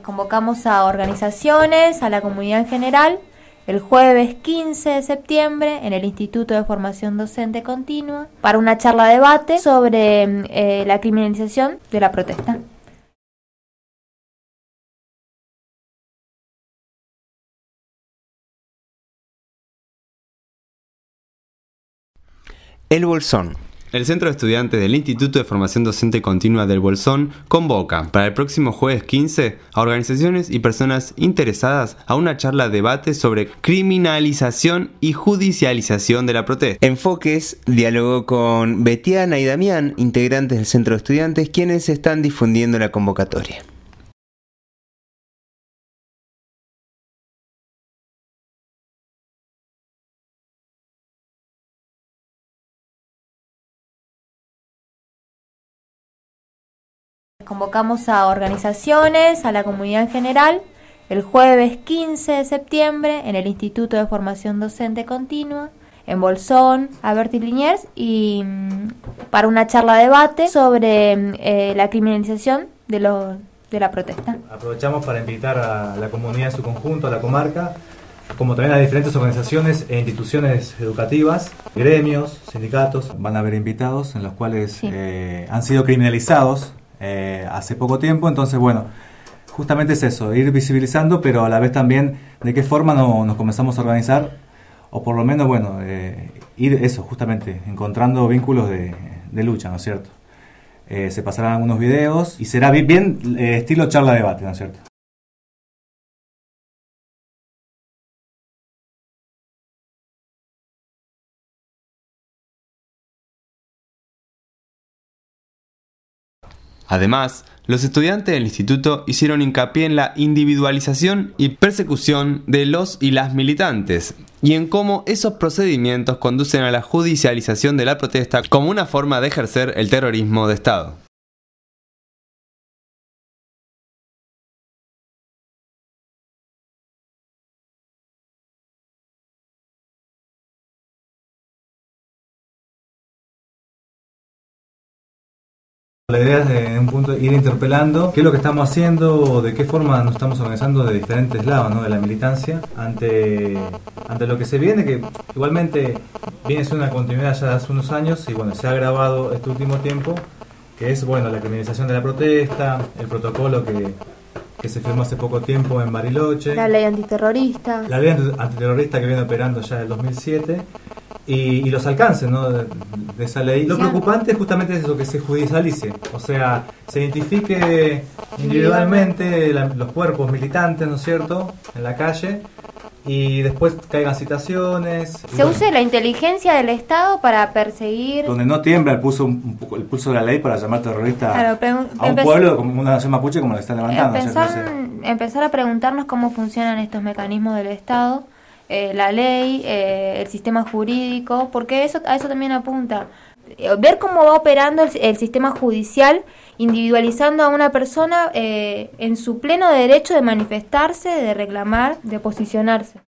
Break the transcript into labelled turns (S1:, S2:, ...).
S1: Convocamos a organizaciones, a la comunidad en general, el jueves 15 de septiembre en el Instituto de Formación Docente Continua para una charla-debate sobre la criminalización de la protesta.
S2: El Bolsón. El Centro de Estudiantes del Instituto de Formación Docente Continua del Bolsón convoca para el próximo jueves 15 a organizaciones y personas interesadas a una charla-debate sobre criminalización y judicialización de la protesta. Enfoques dialogó con Betiana y Damián, integrantes del Centro de Estudiantes, quienes están difundiendo la convocatoria.
S1: Convocamos a organizaciones, a la comunidad en general, el jueves 15 de septiembre en el Instituto de Formación Docente Continua, en Bolsón, Alberti Liniers, y para una charla-debate sobre la criminalización de la protesta.
S3: Aprovechamos para invitar a la comunidad en su conjunto, a la comarca, como también a diferentes organizaciones e instituciones educativas, gremios, sindicatos. Van a haber invitados en los cuales han sido criminalizados hace poco tiempo, entonces bueno, justamente es eso, ir visibilizando, pero a la vez también de qué forma nos comenzamos a organizar, o por lo menos bueno, ir eso, justamente, encontrando vínculos de lucha, ¿no es cierto? Se pasarán algunos videos y será bien estilo charla-debate, ¿no es cierto?
S2: Además, los estudiantes del instituto hicieron hincapié en la individualización y persecución de los y las militantes, y en cómo esos procedimientos conducen a la judicialización de la protesta como una forma de ejercer el terrorismo de Estado.
S3: La idea es en un punto ir interpelando qué es lo que estamos haciendo, de qué forma nos estamos organizando de diferentes lados, ¿no? De la militancia ante lo que se viene, que igualmente viene siendo una continuidad ya de hace unos años y bueno, se ha agravado este último tiempo, que es bueno la criminalización de la protesta, el protocolo que se firmó hace poco tiempo en Bariloche,
S1: la ley antiterrorista,
S3: que viene operando ya del 2007. Y los alcances, ¿no? de esa ley. Lo preocupante es justamente eso, que se judicialice, o sea, se identifique individualmente los cuerpos militantes, ¿no es cierto?, en la calle, y después caigan citaciones.
S1: Se use la inteligencia del Estado para perseguir...
S3: Donde no tiembla el pulso de la ley para llamar terrorista a un pueblo como una nación mapuche como la que está levantando.
S1: Empezar a preguntarnos cómo funcionan estos mecanismos del Estado, la ley, el sistema jurídico, porque a eso también apunta. Ver cómo va operando el sistema judicial, individualizando a una persona en su pleno derecho de manifestarse, de reclamar, de posicionarse.